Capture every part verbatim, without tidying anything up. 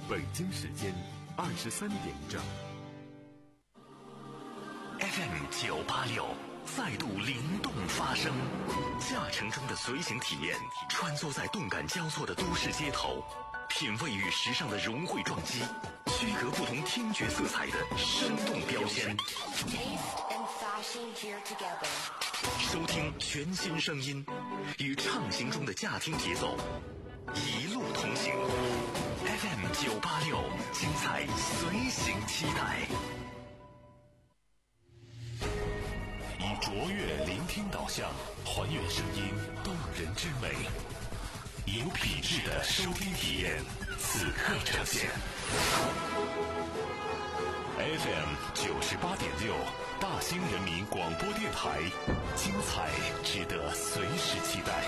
北京时间二十三点整。 F M 九八六再度灵动发声，驾乘中的随行体验，穿梭在动感交错的都市街头，品味与时尚的融汇撞击，区隔不同听觉色彩的生动标签。收听全新声音，与畅行中的驾听节奏一路同行。F M 九八六，精彩随行期待。以卓越聆听导向，还原声音动人之美，有品质的收听体验，此刻呈现。F M 九十八点六，大兴人民广播电台，精彩值得随时期待。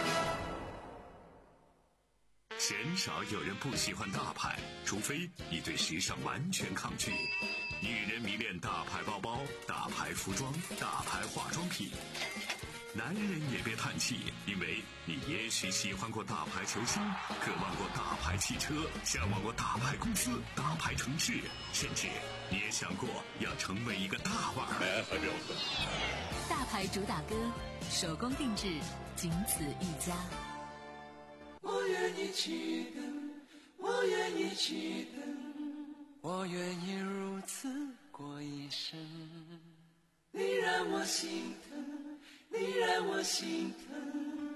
鲜少有人不喜欢大牌，除非你对时尚完全抗拒。女人迷恋大牌包包、大牌服装、大牌化妆品。男人也别叹气，因为你也许喜欢过大牌球星，渴望过大牌汽车，向往过大牌公司、大牌城市，甚至你也想过要成为一个大腕儿。 大牌主打歌，手工定制，仅此一家。 我愿意去等，我愿意去等，我愿意如此过一生。你让我心疼，你让我心疼。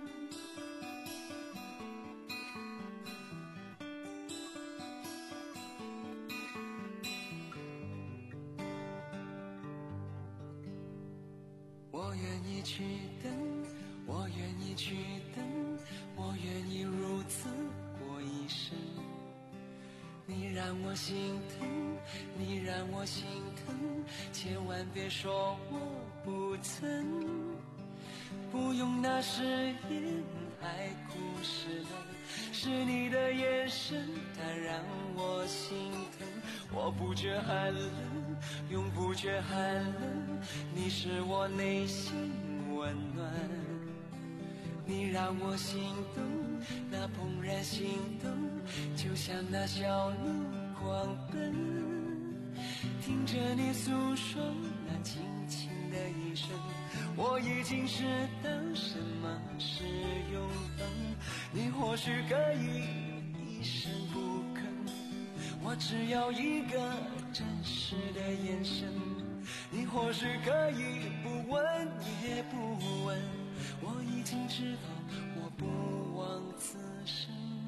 我愿意去等，我愿意去等，我愿意如此过一生。你让我心疼，你让我心疼，千万别说我不曾。不用那誓言海枯石烂，是你的眼神它让我心疼。我不觉寒冷，永不觉寒冷，你是我内心温暖。你让我心动，那怦然心动，就像那小鹿狂奔。听着你诉说那轻轻的一声，我已经知道什么是永恒。你或许可以一声不吭，我只要一个真实的眼神。你或许可以不问也不问，我已经知道我不枉此生。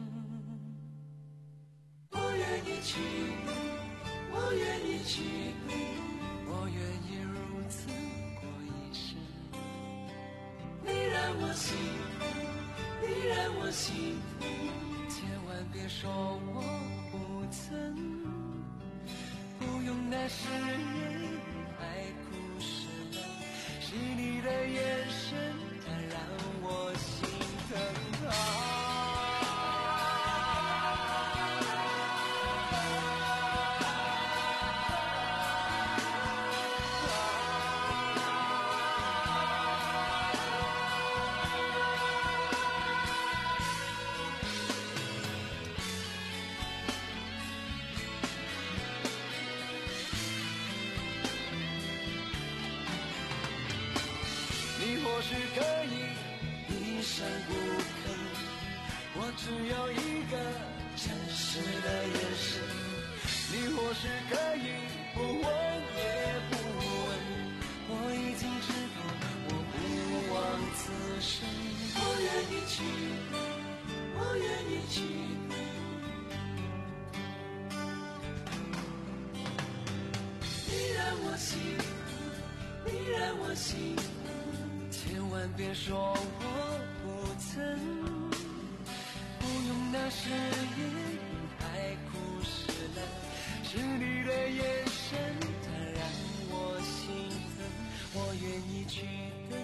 我愿意去等，我愿意去等，我愿意如此过一生。你让我心疼，你让我心疼，千万别说我不曾。不用那誓言海枯石烂，是你的眼神它让我心疼啊。你或许可以一声不吭，我只有一个真实的眼神。你或许可以不问也不问，我已经知道我不枉此生。我愿意去等，我愿意去等，你让我心疼，你让我心疼，千万别说我不曾。不用那誓言海枯石烂，是你的眼神它让我心疼。我愿意去等，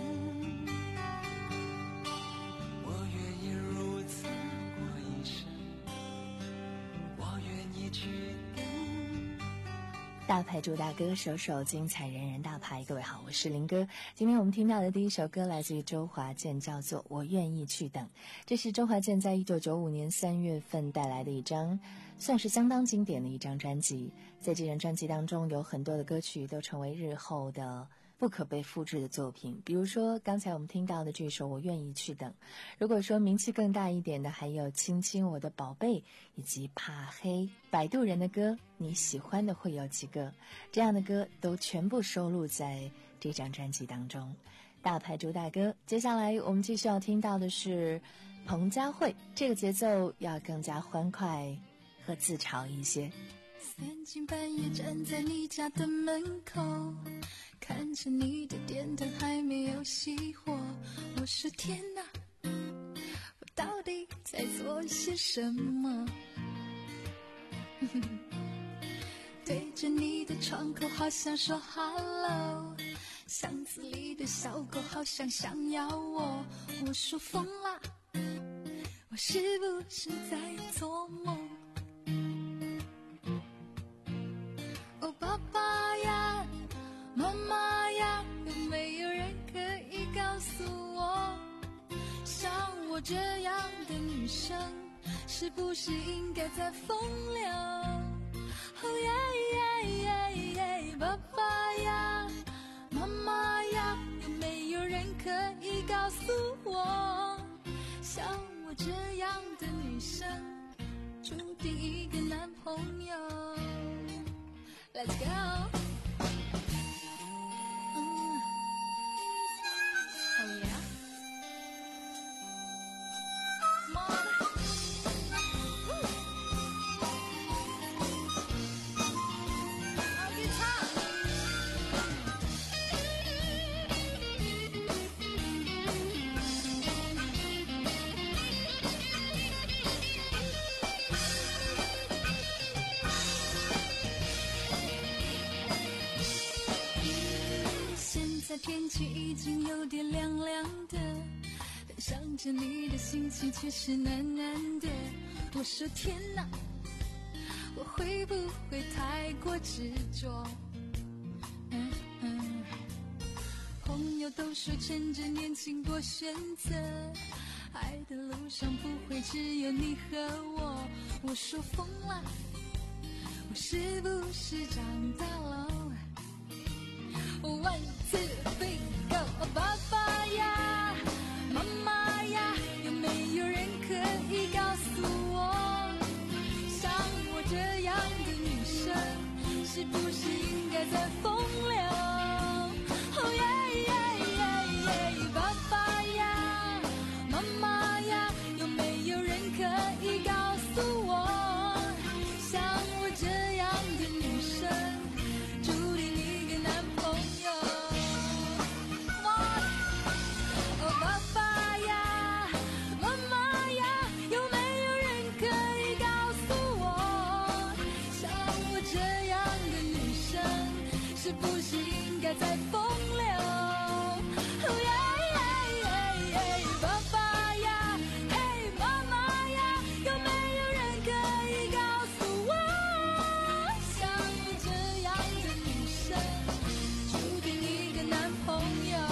我愿意如此过一生。我愿意去等， 大牌主打歌，首首精彩，人人大牌。各位好，我是林哥。今天我们听到的第一首歌来自于周华健，叫做《我愿意去等》。这是周华健在一九九五年三月份带来的一张算是相当经典的一张专辑。在这张专辑当中，有很多的歌曲都成为日后的不可被复制的作品，比如说刚才我们听到的这首《我愿意去等》。如果说名气更大一点的，还有《亲亲我的宝贝》以及《怕黑》。摆渡人的歌，你喜欢的会有几个？这样的歌都全部收录在这张专辑当中。大牌主打歌，接下来我们继续要听到的是彭佳慧，这个节奏要更加欢快和自嘲一些。 三更半夜站在你家的门口，看着你的电灯还没有熄火，我说天哪，我到底在做些什么？对着你的窗口好想说 hello， 巷子里的小狗好像想要我，我说疯了，我是不是在做梦？哦，爸爸呀，妈妈呀，有没有人可以告诉我，像我这样的女生是不是应该在风流？哦耶耶耶耶，爸爸呀，妈妈呀，有没有人可以告诉我，像我这样的女生注定一个男朋友？ Let's go。 天气已经有点凉凉的，但想着你的心情却是暖暖的。我说天哪，我会不会太过执着？嗯嗯，朋友都说趁着年轻多选择，爱的路上不会只有你和我。我说疯了，我是不是长大了？One two three go， 爸爸呀，妈妈呀，有没有人可以告诉我，像我这样的女生是不是应该在风流？哦耶耶耶耶，爸爸呀，妈妈呀，有没有人可以告诉我，像我这样的女生注定一个男朋友？爸爸呀，妈妈呀，有没有人可以告诉我，像我这样的女生是不是应该在风流？哦耶耶耶耶，爸爸呀，嘿妈妈呀，有没有人可以告诉我，像我这样的女生注定一个男朋友？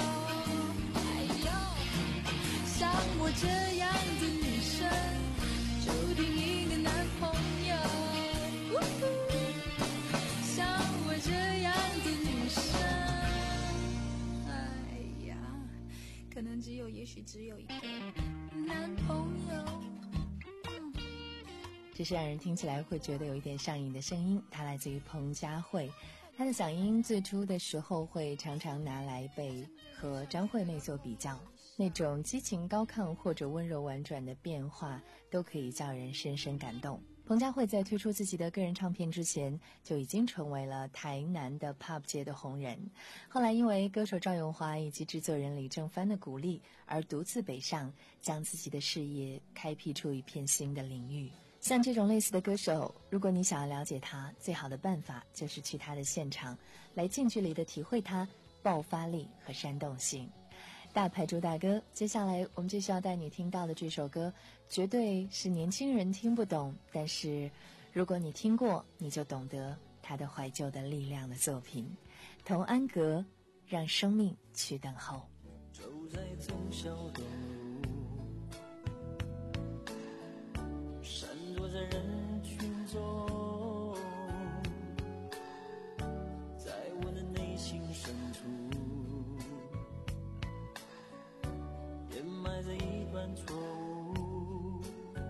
像我这样的女生注定一个男朋友，像我这样的女生，哎呀，可能只有也许只有一个男朋友。 这是让人听起来会觉得有一点上瘾的声音，它来自于彭佳慧。她的嗓音最初的时候会常常拿来被和张惠妹做比较，那种激情高亢或者温柔婉转的变化都可以叫人深深感动。彭佳慧在推出自己的个人唱片之前就已经成为了台南的 pop 界的红人，后来因为歌手赵咏华以及制作人李正帆的鼓励而独自北上，将自己的事业开辟出一片新的领域。像这种类似的歌手，如果你想要了解他，最好的办法就是去他的现场，来近距离的体会他爆发力和煽动性。大牌主打歌，接下来我们就需要带你听到的这首歌，绝对是年轻人听不懂，但是如果你听过，你就懂得它他的怀旧的力量的作品，童安格，让生命去等候。 走在忠孝东路，闪躲在人群中，在我的内心深处掩埋着一段错误，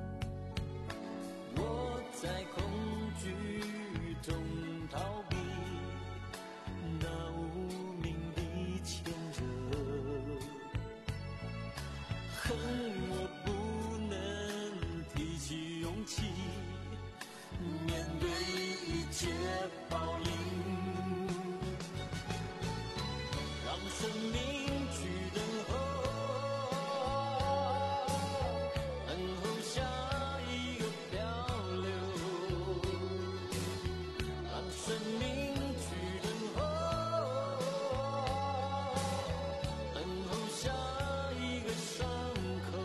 我在恐惧中逃避那无名的牵扯，恨我不能提起勇气面对一切暴凌，让生命去等候，等候下一个漂流，让生命去等候，等候下一个伤口。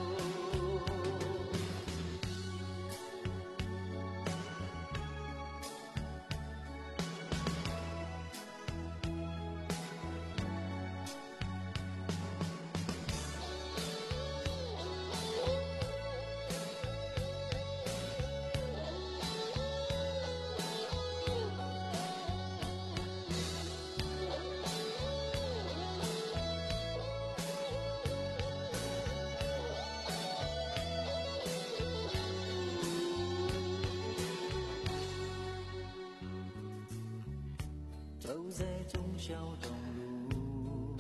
走在忠孝东路，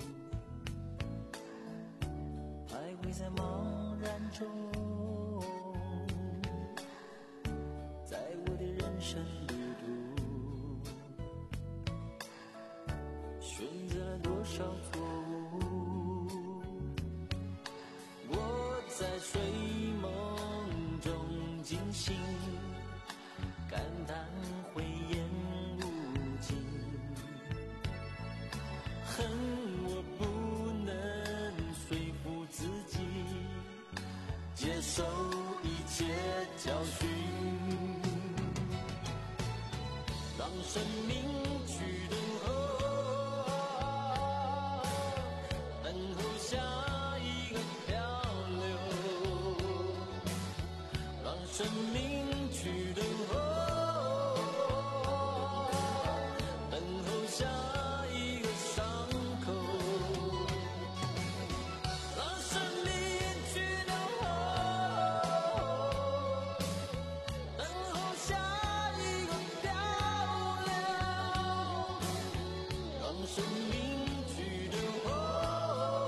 徘徊在茫然中，在我的人生旅途，选择了多少错误，我在睡梦中惊醒，感叹慧眼无尽，恨我不能说服自己接受一切教训，让生命去等候，等候下一个漂流，让生命去等候，等候下一个伤口，让生命去等候，等候下一个漂流，让生命去等候，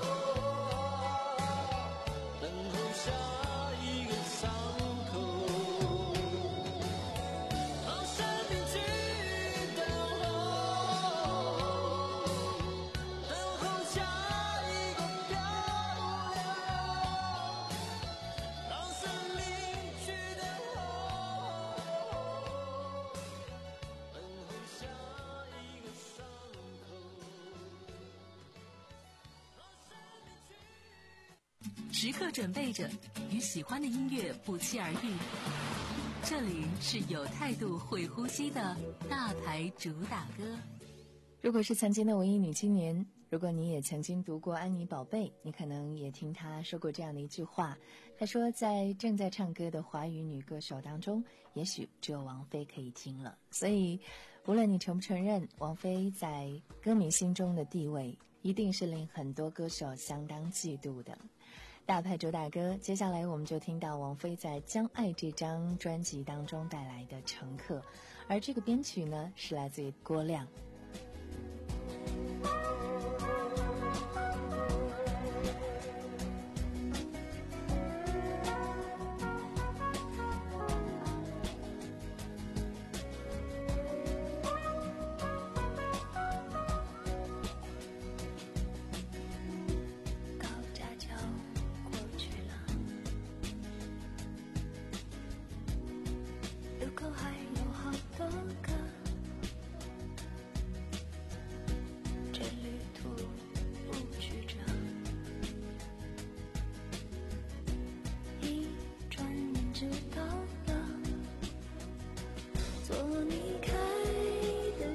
等候下一个伤口，让生命去等候，等候下一个漂流，让生命去等候，等候下一个伤口，让生命去。 时刻准备着与喜欢的音乐不期而遇。这里是有态度、会呼吸的大牌主打歌。 如果是曾经的文艺女青年，如果你也曾经读过安妮宝贝，你可能也听她说过这样的一句话，她说在正在唱歌的华语女歌手当中，也许只有王菲可以听了。所以无论你承不承认，王菲在歌迷心中的地位一定是令很多歌手相当嫉妒的。大牌主打歌，接下来我们就听到王菲在《将爱》这张专辑当中带来的《乘客》，而这个编曲呢是来自于郭亮。 高架桥过去了，路口还有好多个，这旅途不曲折，一转眼知道了，做你开的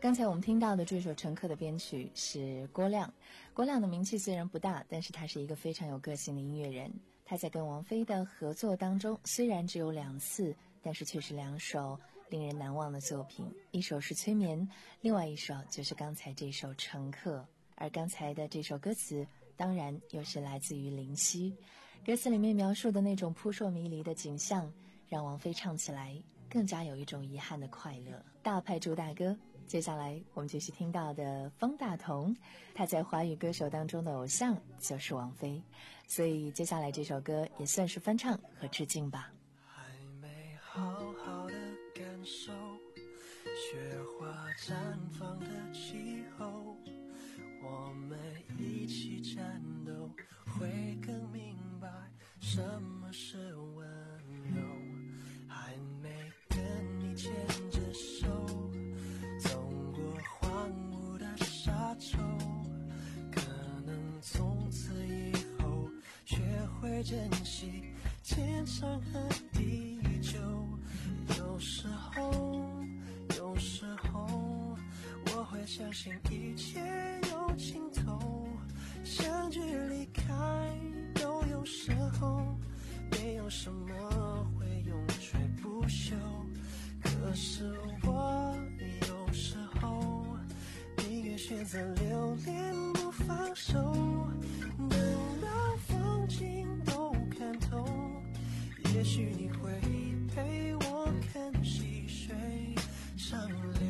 刚才我们听到的这首《乘客》的编曲是郭亮。郭亮的名气虽然不大，但是他是一个非常有个性的音乐人。他在跟王菲的合作当中，虽然只有两次，但是却是两首令人难忘的作品，一首是《催眠》，另外一首就是刚才这首《乘客》。而刚才的这首歌词当然又是来自于林夕，歌词里面描述的那种扑朔迷离的景象，让王菲唱起来更加有一种遗憾的快乐。大牌主打歌，接下来我们继续听到的方大同，他在华语歌手当中的偶像就是王菲，所以接下来这首歌也算是翻唱和致敬吧。 还没好好的感受雪花绽放的气候，我们一起战斗，会更明白什么是温柔。还没跟你牵着手走过荒芜的沙洲，可能从此以后学会珍惜天长和地久。有时候有时候我会相信一切有尽头，相聚离开都有时候，没有什么会永垂不朽。可是我有时候宁愿选择留恋不放手，等到风景都看透，也许你会陪我看细水长流。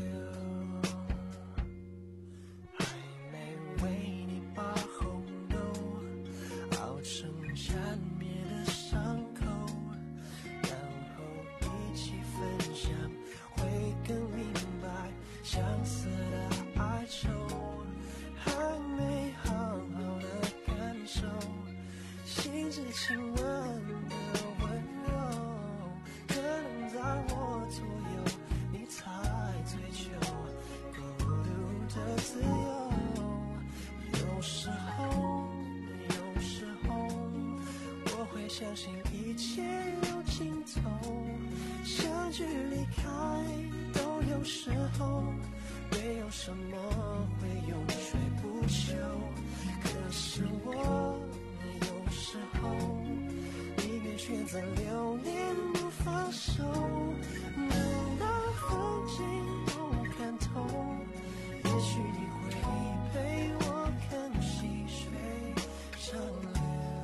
还没为你把红豆熬成缠绵的伤口，然后一起分享，会更明白相似的哀愁。还没好好的感受心之亲吻的温柔，可能在我左右你才追求孤独的自由。有时候有时候我会相信一切有尽头，相聚离开都有时候，没有什么会永垂不朽。可是我有时候宁愿选择留恋不放手，等到风景都看透，也许你会陪我看细水长流。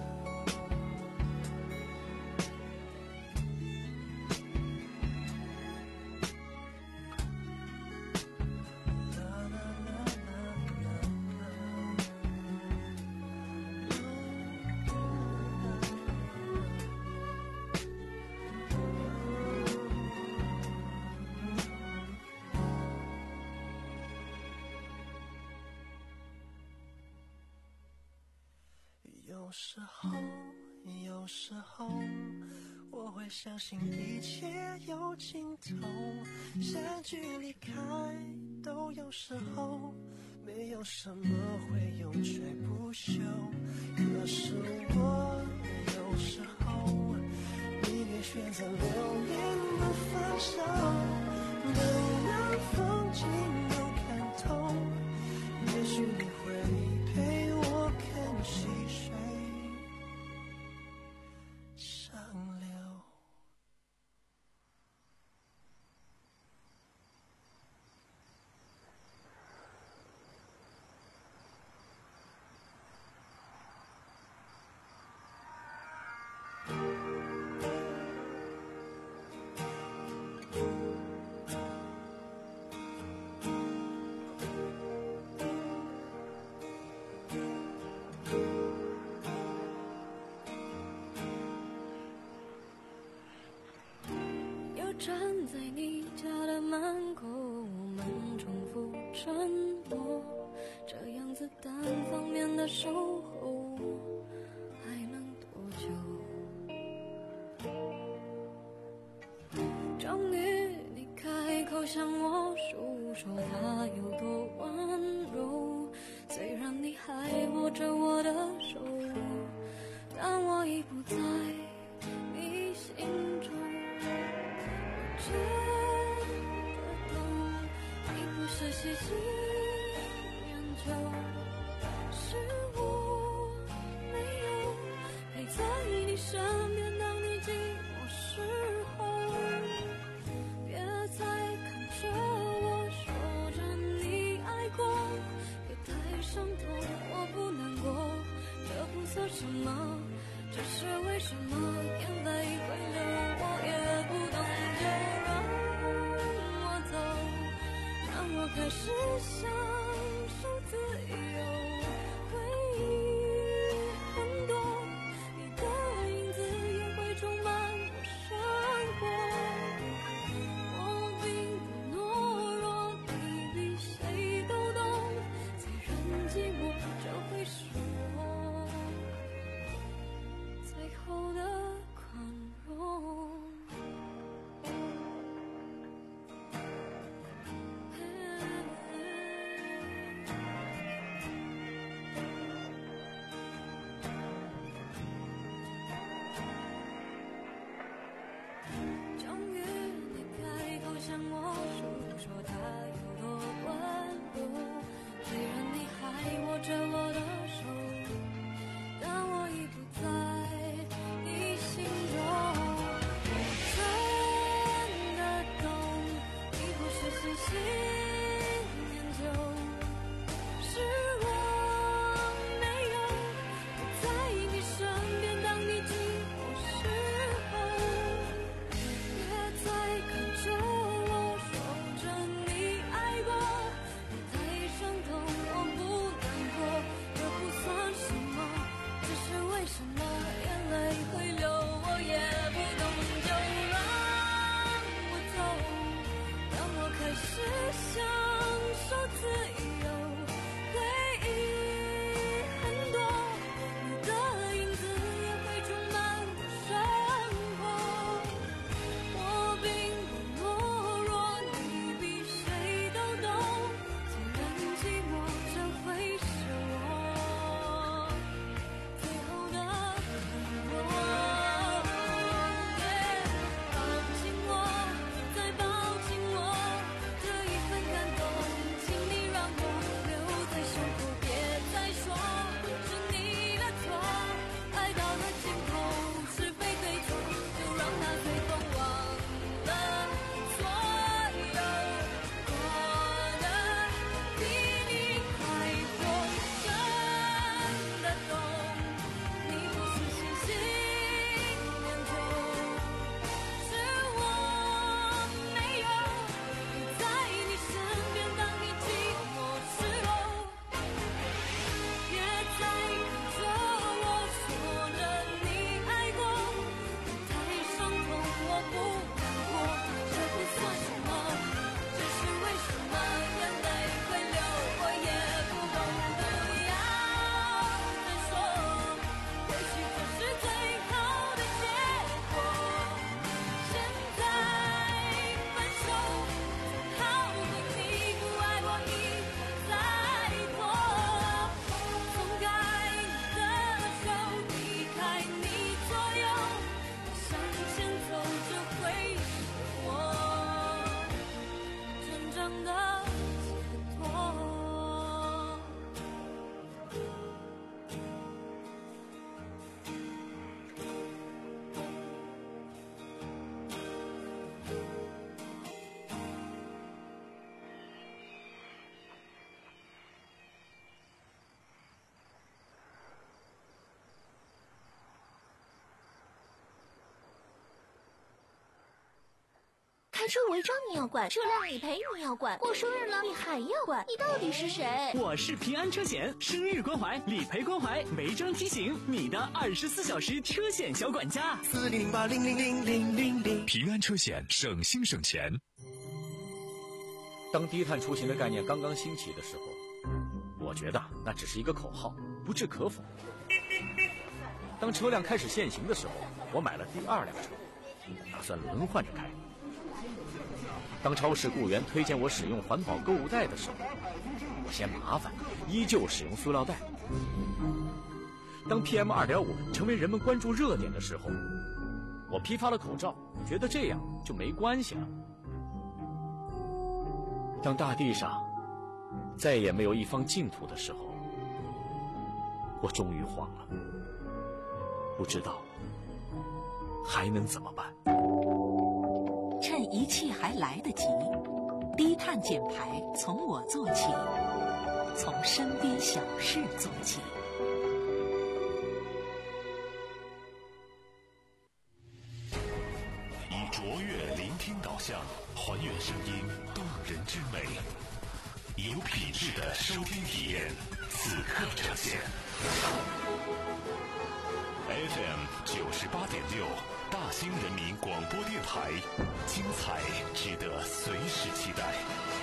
有时候有时候我会相信一切有尽头，相聚离开都有时候，没有什么会永垂不朽。可是我有时候宁愿选择留恋不放手，等到风景都看透，也许你会陪我看细水长流。 站在你家的门口，我们重复承诺，这样子单方面的守候还能多久？终于你开口向我诉说他有多温柔，虽然你还握着我的手，但我已不在你心中。觉得你不是细心研究，是我没有陪在你身边，当你寂寞时候，别再看着我，说着你爱过，别太伤痛，我不难过，这不算什么，只是为什么眼泪会流，我也不懂，就让我走，让我开始享受自由，回忆很多，你的影子也会充满我生活，我并不懦弱，你比谁都懂，虽然寂寞这会是我最后的宽容。终于你开口向我诉说它有多温柔，虽然你还握着我的手，但我已不在你心中。我真的懂，你不是细心研究，是我没有不在你身边，当你寂寞时候，别再看着我，说着你爱过，别太伤痛，我不难过，这不算什么，只是为什么眼泪会流，我也不懂，就让我走，让我开始享受自由，回忆很多，你的影子也会充满我生活，我并不懦弱，你比谁都懂，虽然寂寞这会是我最后的宽容。抱紧我，再抱紧我，这一份感动，请你让我留在胸口，别再说是你的错，爱到了尽头，是非对错，就让它随风忘了所有，过得比你还多，真的懂，你不是细心研究，是我没有陪在你身边，当你寂寞时候，别再看着我，说着你爱过，别太伤痛，我不难过，这不算什么，只是为什么眼泪会流，我也不懂，不要再说，或许这是最好的结果，现在分手，总好过你不爱我一再拖，松开你的手，离开你左右，向前走，这会是我真正的解脱。 开车违章你要管，车辆理赔你要管，过生日了你还要管，你到底是谁？ 我是平安车险，生日关怀、理赔关怀、违章提醒，你的二十四小时车险小管家。 四零零八零零零零零零。 平安车险，省心省钱。 当低碳出行的概念刚刚兴起的时候，我觉得那只是一个口号，不置可否。当车辆开始限行的时候，我买了第二辆车，打算轮换着开。当超市雇员推荐我使用环保购物袋的时候，我嫌麻烦，依旧使用塑料袋。当 P M 二点五 成为人们关注热点的时候，我批发了口罩，觉得这样就没关系了。当大地上再也没有一方净土的时候，我终于慌了，不知道还能怎么办。 趁一切还来得及，低碳减排从我做起，从身边小事做起。 以卓越聆听导向，还原声音动人之美，有品质的收听体验，此刻呈现。F M 九十八点六，大兴人民广播电台，精彩值得随时期待。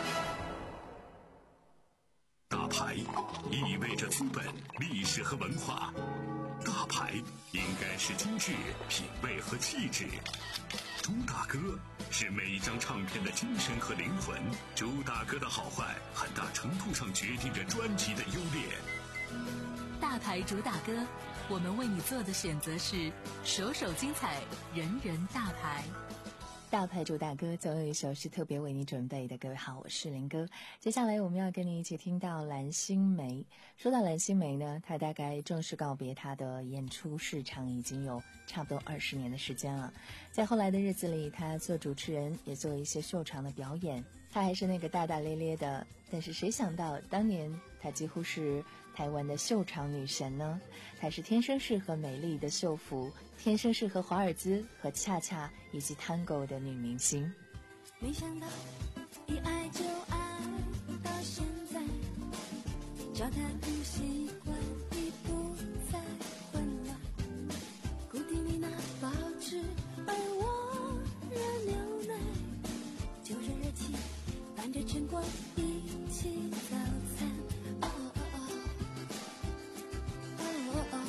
大牌意味着资本、历史和文化，大牌应该是精致、品味和气质。朱大哥是每一张唱片的精神和灵魂，朱大哥的好坏很大程度上决定着专辑的优劣。 大牌主打歌，我们为你做的选择是首首精彩，人人大牌。 大牌主打歌总有一首是特别为你准备的。各位好，我是林哥。接下来我们要跟你一起听到蓝心湄。说到蓝心湄呢，她大概正式告别她的演出市场已经有差不多二十年的时间了。在后来的日子里，她做主持人，也做一些秀场的表演。她还是那个大大咧咧的，但是谁想到当年她几乎是台湾的秀场女神呢？她是天生适合美丽的秀服，天生适合华尔兹和恰恰以及探戈的女明星。 没想到一爱就爱到现在，交谈不习惯已不再混乱，固定你那保持，而我热牛奶，就热热气伴着晨光一起早餐。哦哦哦哦哦哦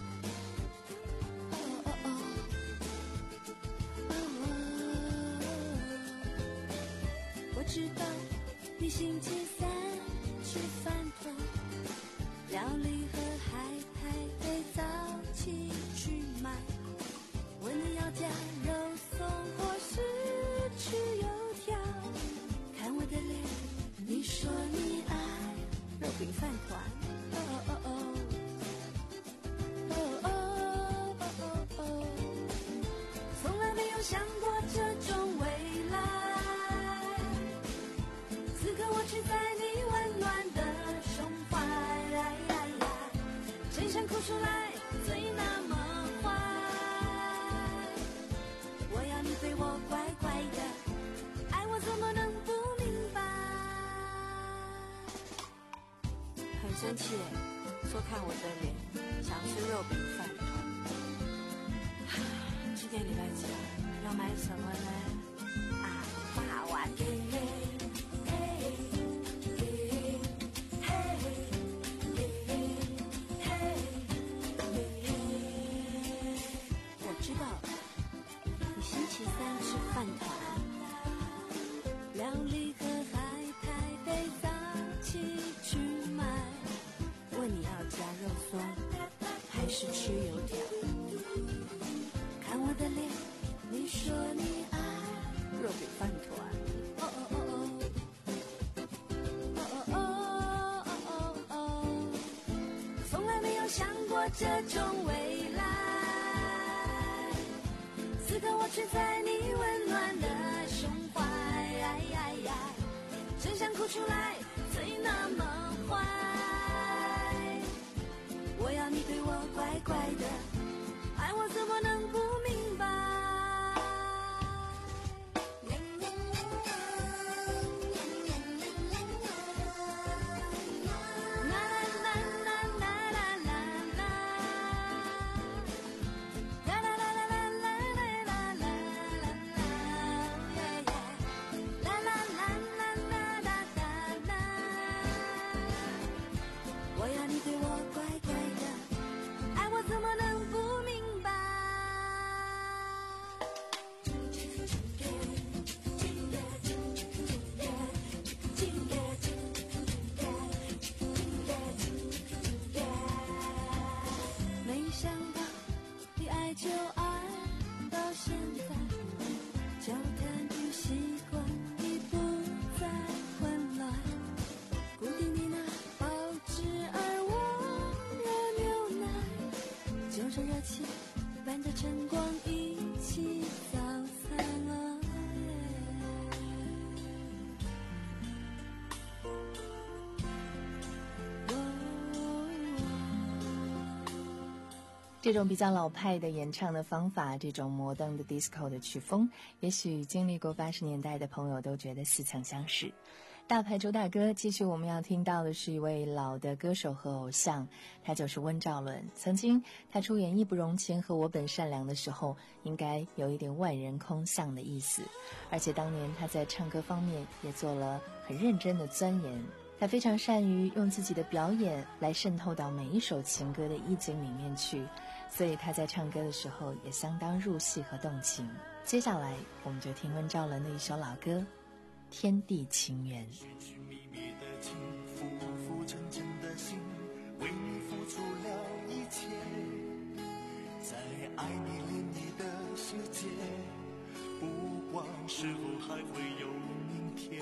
哦哦哦我知道你星期三吃饭团，料理和海苔得早起去买，问你要加肉松或是吃油条，看我的脸，你说你爱肉饼饭团。哦哦哦哦哦哦哦哦，从来没有想过这种未来。此刻我只在你温暖的胸怀，真想哭出来，嘴那么坏。我要你对我乖乖的，爱我怎么能不明白？很生气耶，说看我的脸，想吃肉饼饭团。今天礼拜几啊？要买什么呢？啊，霸王给。料理和海苔得早起去买，问你要加肉松还是吃油条，看我的脸，你说你爱肉饼饭团。哦哦哦哦哦哦哦哦哦，从来没有想过这种未来，此刻我却在你温暖的胸怀，真想哭出来，嘴那么坏。我要你对我乖乖的，爱我怎么能不明白？就爱到现在，交谈与习惯已不再混乱，固定你着热气，伴着晨光一起早餐啊。 这种比较老派的演唱的方法，这种摩登的 disco 的曲风，也许经历过八十年代的朋友都觉得似曾相识。大牌主打歌，继续我们要听到的是一位老的歌手和偶像，他就是温兆伦。曾经他出演《义不容情》和《我本善良》的时候，应该有一点万人空巷的意思，而且当年他在唱歌方面也做了很认真的钻研。他非常善于用自己的表演来渗透到每一首情歌的意境里面去，所以他在唱歌的时候也相当入戏和动情。接下来我们就听温兆伦的一首老歌《天地情缘》。 寻寻觅觅的情，浮浮沉沉的心，为你付出了一切，在爱你恋你的世界，不管是否还会有明天。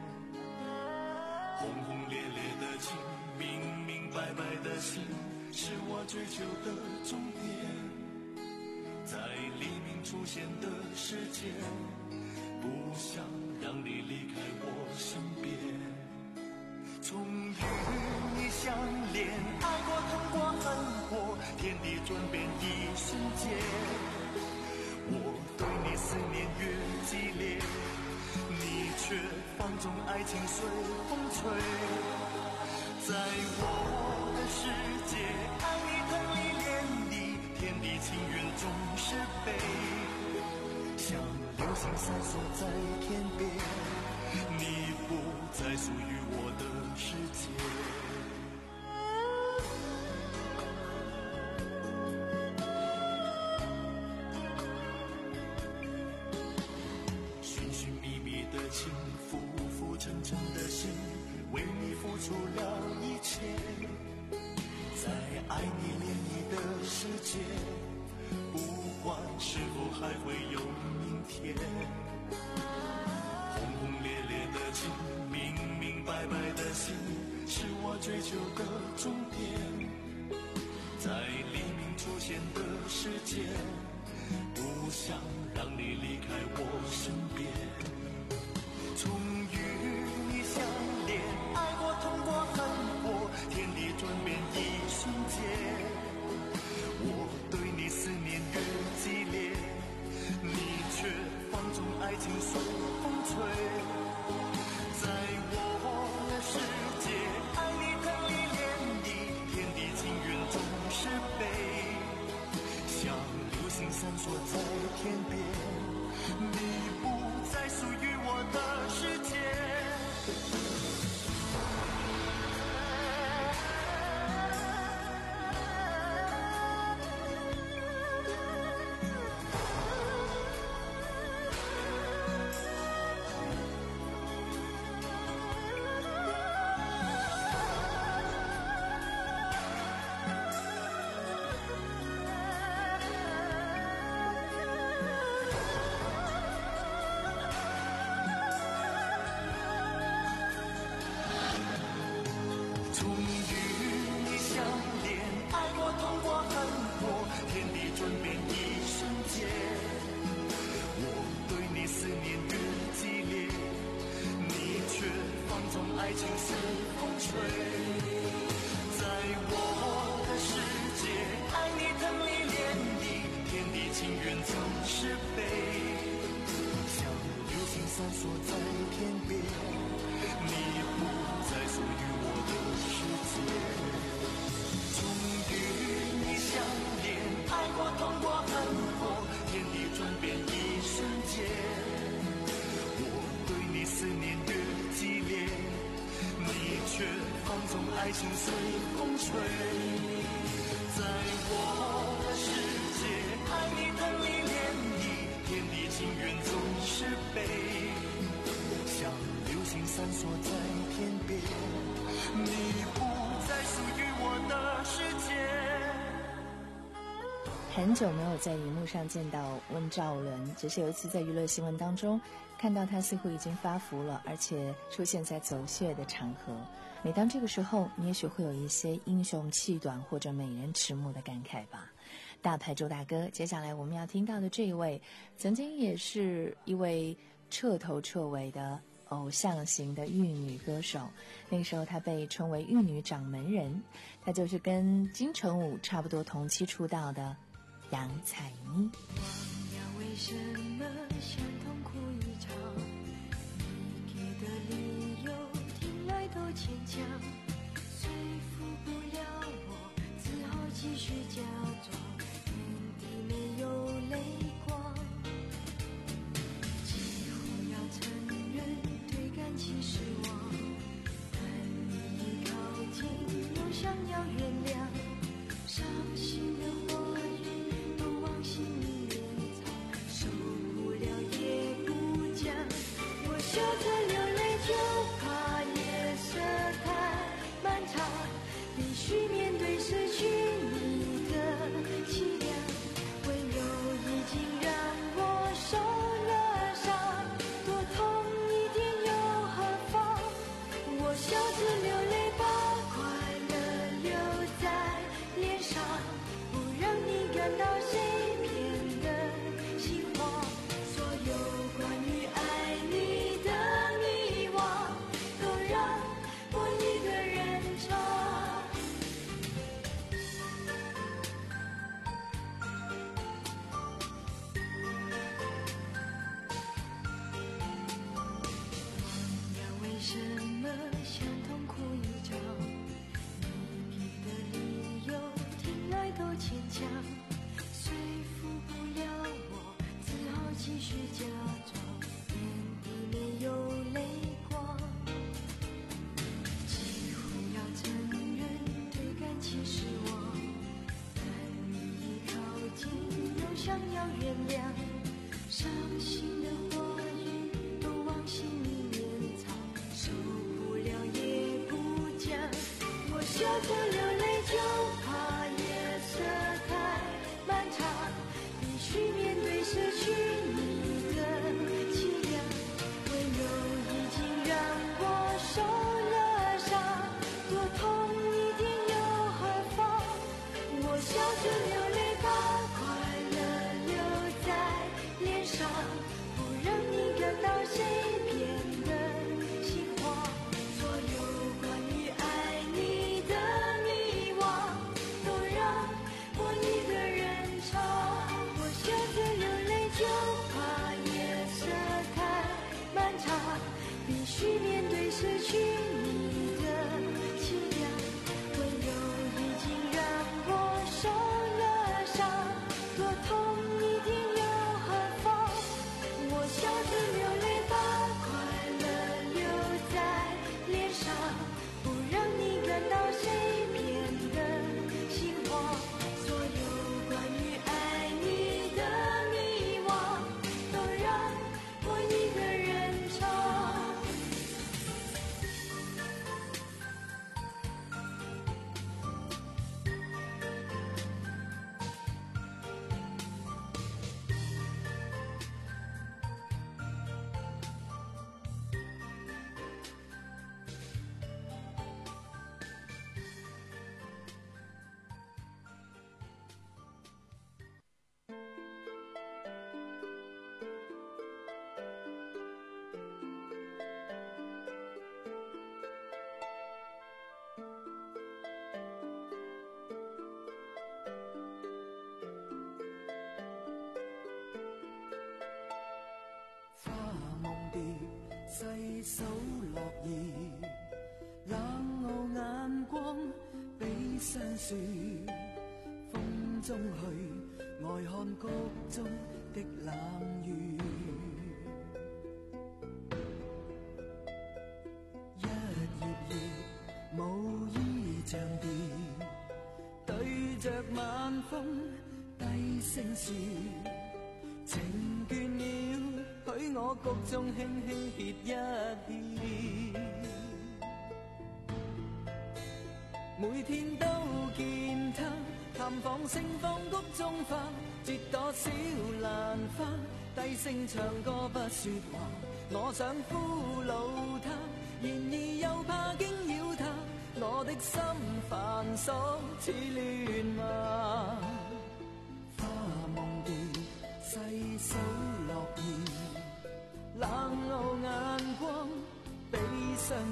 轰轰烈烈的情，明明白白的心，是我追求的终点。在黎明出现的世界，不想让你离开我身边。从与你相恋，爱过痛过恨过，天地转变一瞬间。我对你思念越激烈，你却放纵爱情随风吹。在我的世界，爱你疼你恋你，天地情缘总是悲，像流星闪烁在天边，你不再属于我的世界。寻寻觅觅的情，浮浮沉沉的心，为你付出了一切，在爱你恋你的世界，不管是否还会有明天。轰轰烈烈的情，明明白白的心，是我追求的终点。在黎明出现的世界，不想让你离开我身边。从与你相恋，爱过痛过恨过，天地转变一瞬间。我对你思念越激烈，你却放纵爱情随风吹。在我的世界，爱你疼你恋你，天地情缘总是悲，像流星闪烁在天边，你不再属于我的世界。爱情随风吹，在我的世界，爱你疼你恋你，天地情缘总是悲，像流星闪烁在天边，你不再属于我的世界。终于你相恋，爱过痛过恨过，天地转变一瞬间。我对你思念越激烈，你却放纵爱情随风吹。在我的世界，爱你疼你恋你，天地情缘总是悲，像流星闪烁在天边，你不再属于我的世界。 很久没有在荧幕上见到温兆伦，只是有一次在娱乐新闻当中看到他似乎已经发福了，而且出现在走穴的场合。每当这个时候，你也许会有一些英雄气短或者美人迟暮的感慨吧。 大牌周大哥。接下来我们要听到的这一位，曾经也是一位彻头彻尾的偶像型的玉女歌手，那个时候她被称为玉女掌门人，她就是跟金城武差不多同期出道的杨采妮。 忘了为什么想痛哭一场，你给的理由听来都牵强，说服不了我，只好继续假装眼底没有泪光，几乎要承认对感情失望，但你一靠近又想要原谅，伤心的话语都往心里面藏，受不了也不讲，我笑着流泪就怕夜色太漫长，必须面对失去你的凄凉，温柔已经让我受了伤，多痛一点又何妨，我笑着流泪把快乐留在脸上，不让你感到谁变得心慌，所有关于爱你的迷惘都让我一个人唱。忘了为什么想痛哭一场，你给的理由听来都牵强，说服不了我，只好继续假装眼底没有泪光，几乎要承认对感情失望，但你一靠近又想要原谅，伤心的话语都往心里面藏，受不了也不讲，我笑着流泪就怕夜色太漫长，必须面对失去你的凄凉，温柔已经让我受了伤，多痛一点又何妨，我笑着流泪把快乐留在脸上，不让你感到谁变得心慌，所有关于爱你的迷惘都让我一个人唱，我笑着流泪就怕夜色太漫长，必须面对失去你的凄凉，温柔已经让我受了伤，多痛一点又何妨，我笑着流泪把快乐留在脸上，不让你感到谁变得心慌，所有关于爱你的迷惘都让我一个人唱。 花梦蝶细數落葉，冷傲眼光比霜雪，風中去呆看谷中的冷雨，一葉葉無意像蝶，對着晚風低聲說，情倦了，許我谷中輕輕歇一歇。每天都見他，探訪盛放谷中花，折朵小蘭花，低聲唱歌不說話。我想俘虜他，然而又怕驚擾他，我的心煩瑣似亂麻。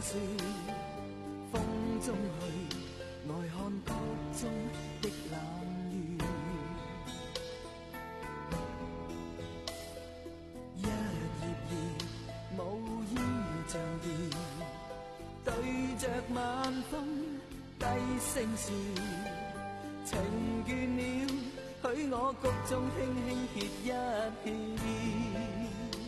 說風中去，來看谷中的冷雨。一葉葉無意像電，對着晚風低聲說，情倦了，許我谷中輕輕歇一歇。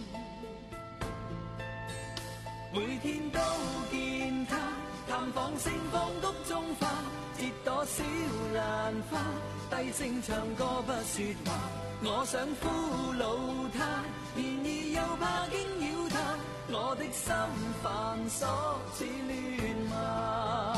每天都見他探訪盛放谷中花，折朵小蘭花，低聲唱歌不說話。我想俘虜他，然而又怕驚擾他，我的心繁瑣似亂麻。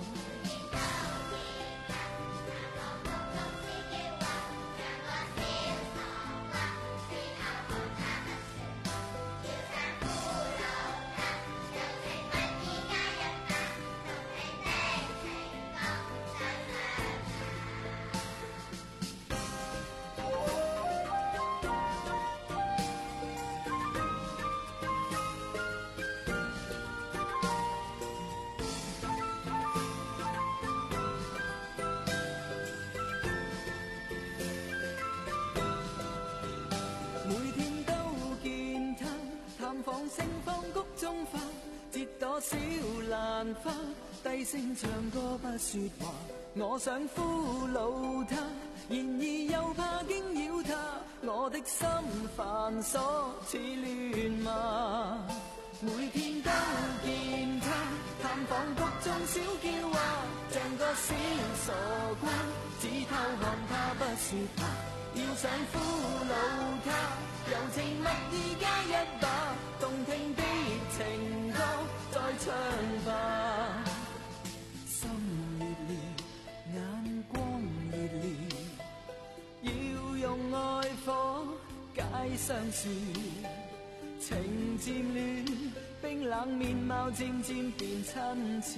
小蘭花低聲唱歌不說話，我想俘虜他，然而又怕驚擾他，我的心繁瑣似亂麻。每天都見他探訪谷中小叫話，像個小傻瓜，只偷看他不說話，要想俘虜他，柔情蜜意加一把，動聽的情歌再唱吧。心熱烈，眼光熱烈，要用愛火解相樹，情漸亂，冰冷面貌漸漸變親切。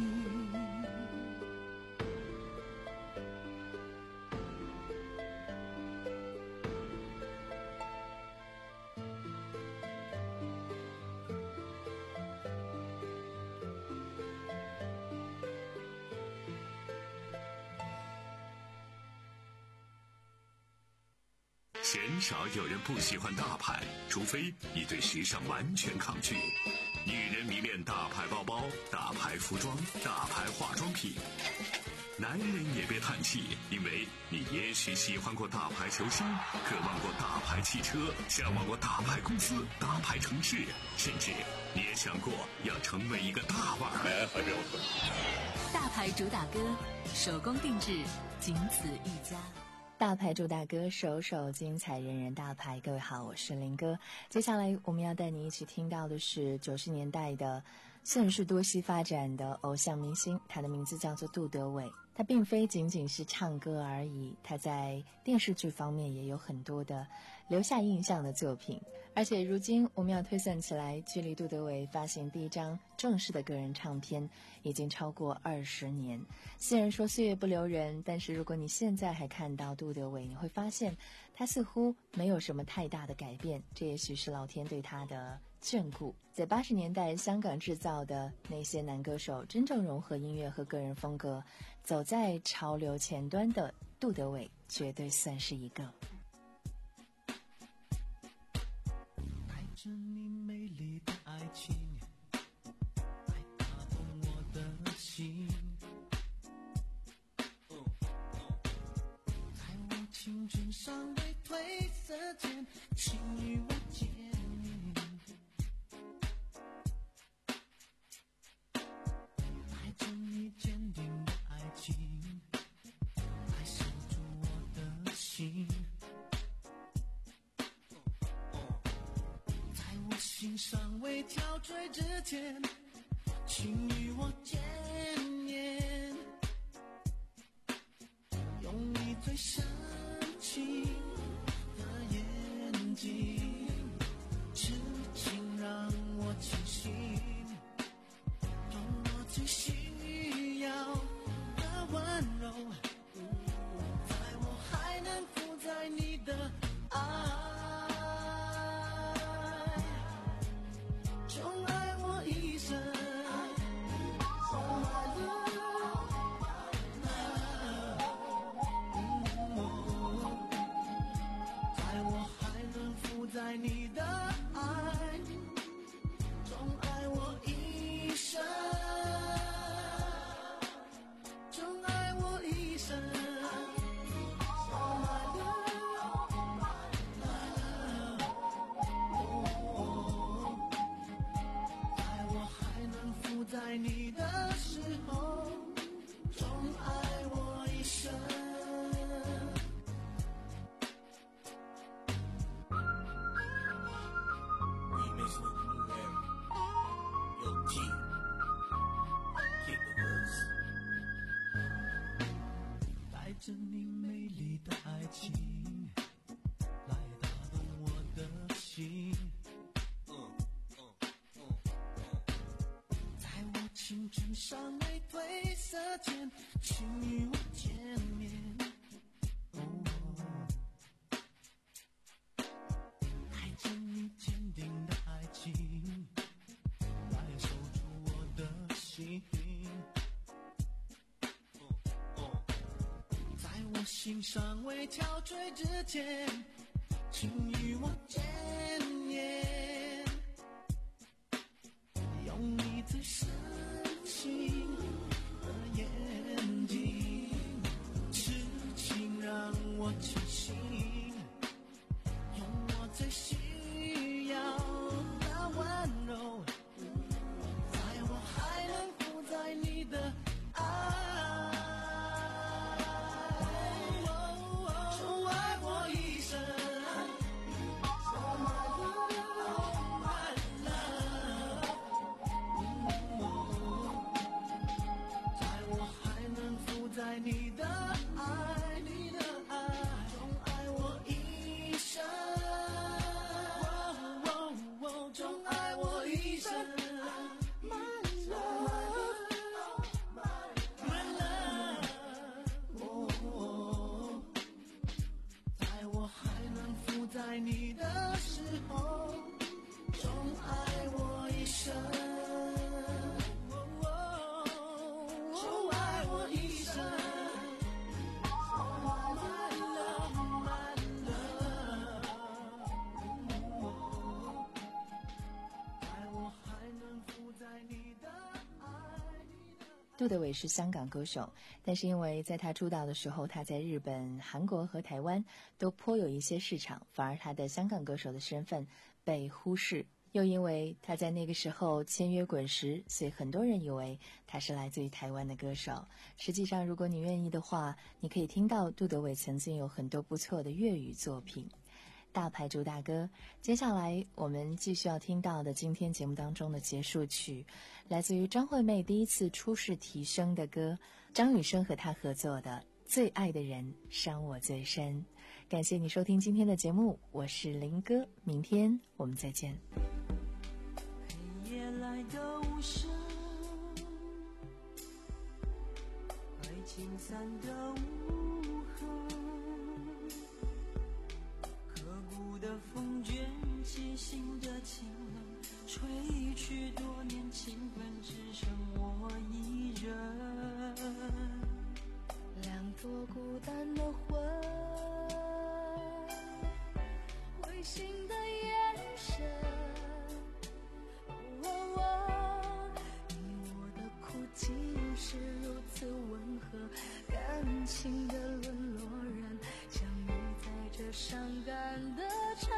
鲜少有人不喜欢大牌，除非你对时尚完全抗拒。女人迷恋大牌包包、大牌服装、大牌化妆品。男人也别叹气，因为你也许喜欢过大牌球星，渴望过大牌汽车，向往过大牌公司、大牌城市，甚至你也想过要成为一个大腕儿。还没有大牌主打歌，手工定制，仅此一家。 大牌主打歌，首首精彩，人人大牌。各位好，我是林哥。接下来我们要带你一起听到的是九十年代的算是多栖发展的偶像明星，他的名字叫做杜德伟。他并非仅仅是唱歌而已，他在电视剧方面也有很多的留下印象的作品。而且如今我们要推算起来，距离杜德伟发行第一张正式的个人唱片已经超过二十年。虽然说岁月不留人，但是如果你现在还看到杜德伟，你会发现他似乎没有什么太大的改变，这也许是老天对他的眷顾。在八十年代香港制造的那些男歌手，真正融合音乐和个人风格，走在潮流前端的杜德伟绝对算是一个。 带着你美丽的爱情，爱打动我的心，在我青春尚未褪色前，请与我见面，带着你坚定的爱情，来守住我的心，在我心尚未憔悴之前，请与我见面，用你最深情的眼睛，痴情让我清醒，用我最需要的温柔，在我还能负载你的爱，宠爱我一生。 上没褪色间，请与我见面。哦，带着你坚定的爱情，来守住我的心。在我心尚未憔悴之前，请与我见面。用你最深情的眼睛，痴情让我清醒，用我最需要的温柔，在我还能附在你的爱，宠爱我一生。在你的爱，你的爱，宠爱我一生，宠爱我一生。My love, my love， 哦，在我还能附在你的时候，宠爱我一生。 杜德伟是香港歌手，但是因为在他出道的时候，他在日本、韩国和台湾都颇有一些市场，反而他的香港歌手的身份被忽视。又因为他在那个时候签约滚石，所以很多人以为他是来自于台湾的歌手。实际上，如果你愿意的话，你可以听到杜德伟曾经有很多不错的粤语作品。大牌主打歌，接下来我们继续要听到的今天节目当中的结束曲，来自于张惠妹第一次出世提升的歌，张雨生和她合作的《最爱的人伤我最深》。感谢你收听今天的节目，我是林哥，明天我们再见。 黑夜来的无声，爱情散的无痕，的风卷起心的清冷，吹去多年情分，只剩我一人。 两朵孤单的魂，灰心的眼神，哦哦哦，你我的苦竟是如此温和，感情的沦落人，相遇在这伤感的城。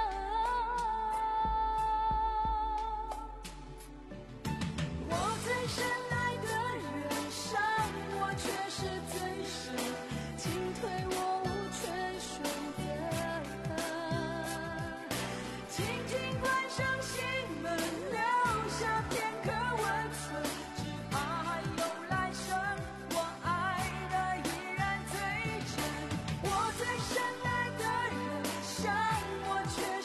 我最深爱的人伤我却是最深，进退我无权选择，轻轻关上心门，留下片刻温存，只怕还有来生，我爱的依然最真。我最深爱的人伤我却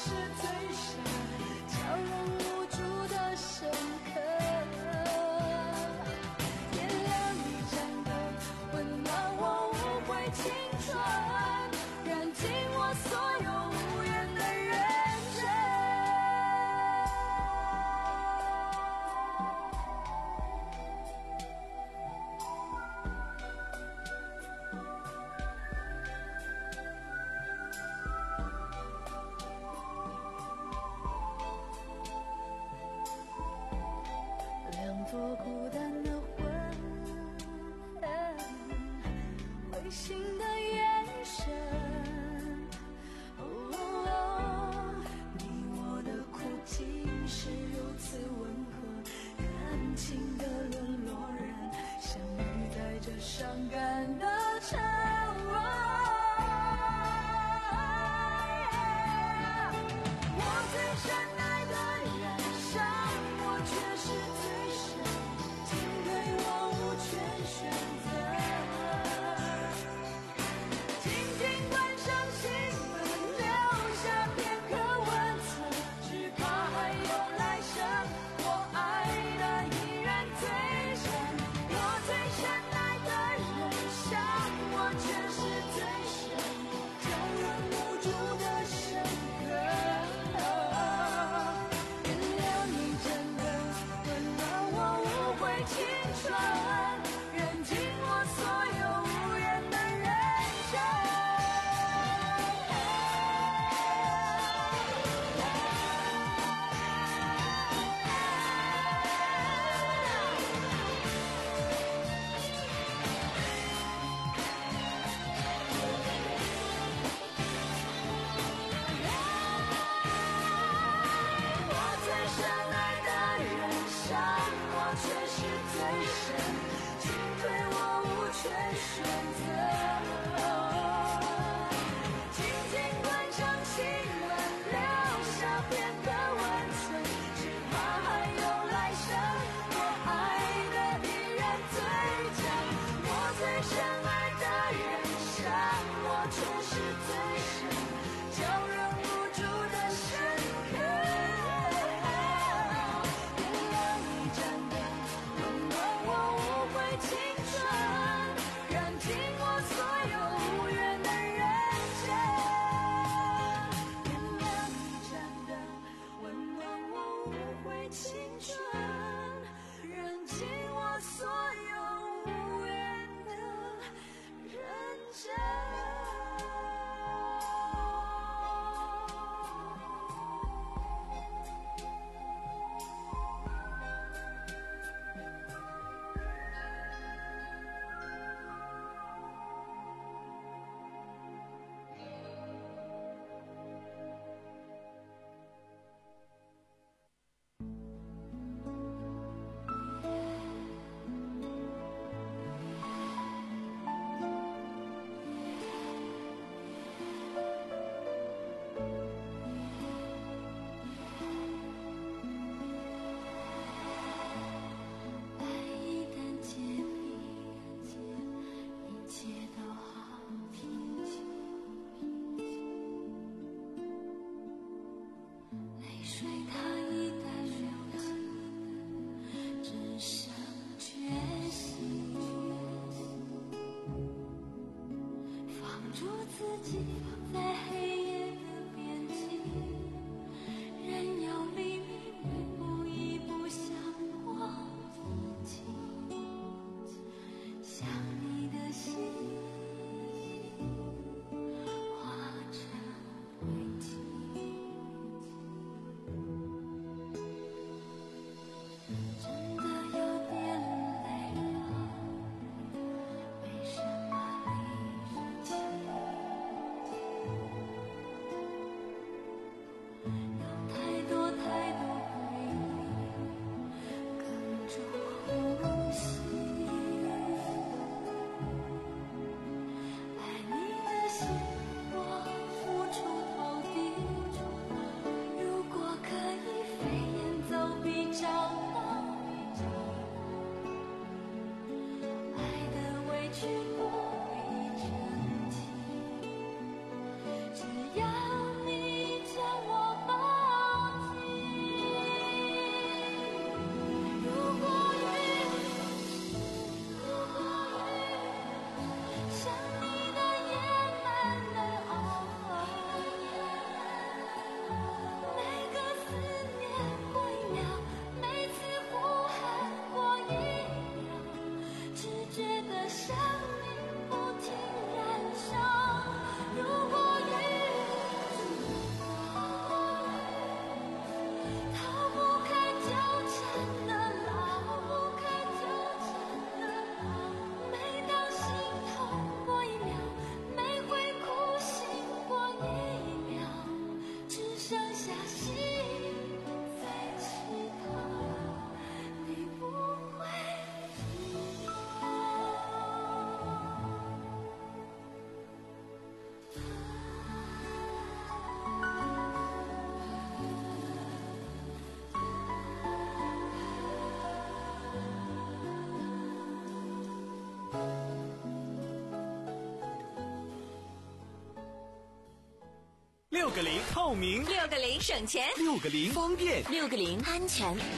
选择。静静关上心门，留下片刻温存，只怕还有来生，我爱的依然最真，我最深爱的人伤我却是最深，叫人无助的深刻。原谅你真的温暖我无悔青春，燃尽我所有无缘的人间。原谅你真的温暖我无悔青春，燃尽我所有无缘的人间。爱一旦结冰，一切都好平静，泪水它一旦流尽，只剩决心，放逐自己在黑夜的边际，任由黎明一步一步向我逼近，想你的心化成灰烬。真的有点累了，没什么力气，有太多太多回忆哽住呼吸。爱你的心我付出透底，如果可以飞檐走壁找到爱的委屈不必珍惜，只要你将我抱紧。如果雨，如果雨像你的野蛮的傲寒，每个思念过一秒，每次呼喊过一秒，只觉得生命不停燃烧。如果雨逃不开纠缠的牢，不开纠缠的牢，每当心痛过一秒，每回哭醒过一秒，只剩下心在乞讨，你不会知道。 六个零透明， 六个零省钱， 六个零方便， 六个零安全。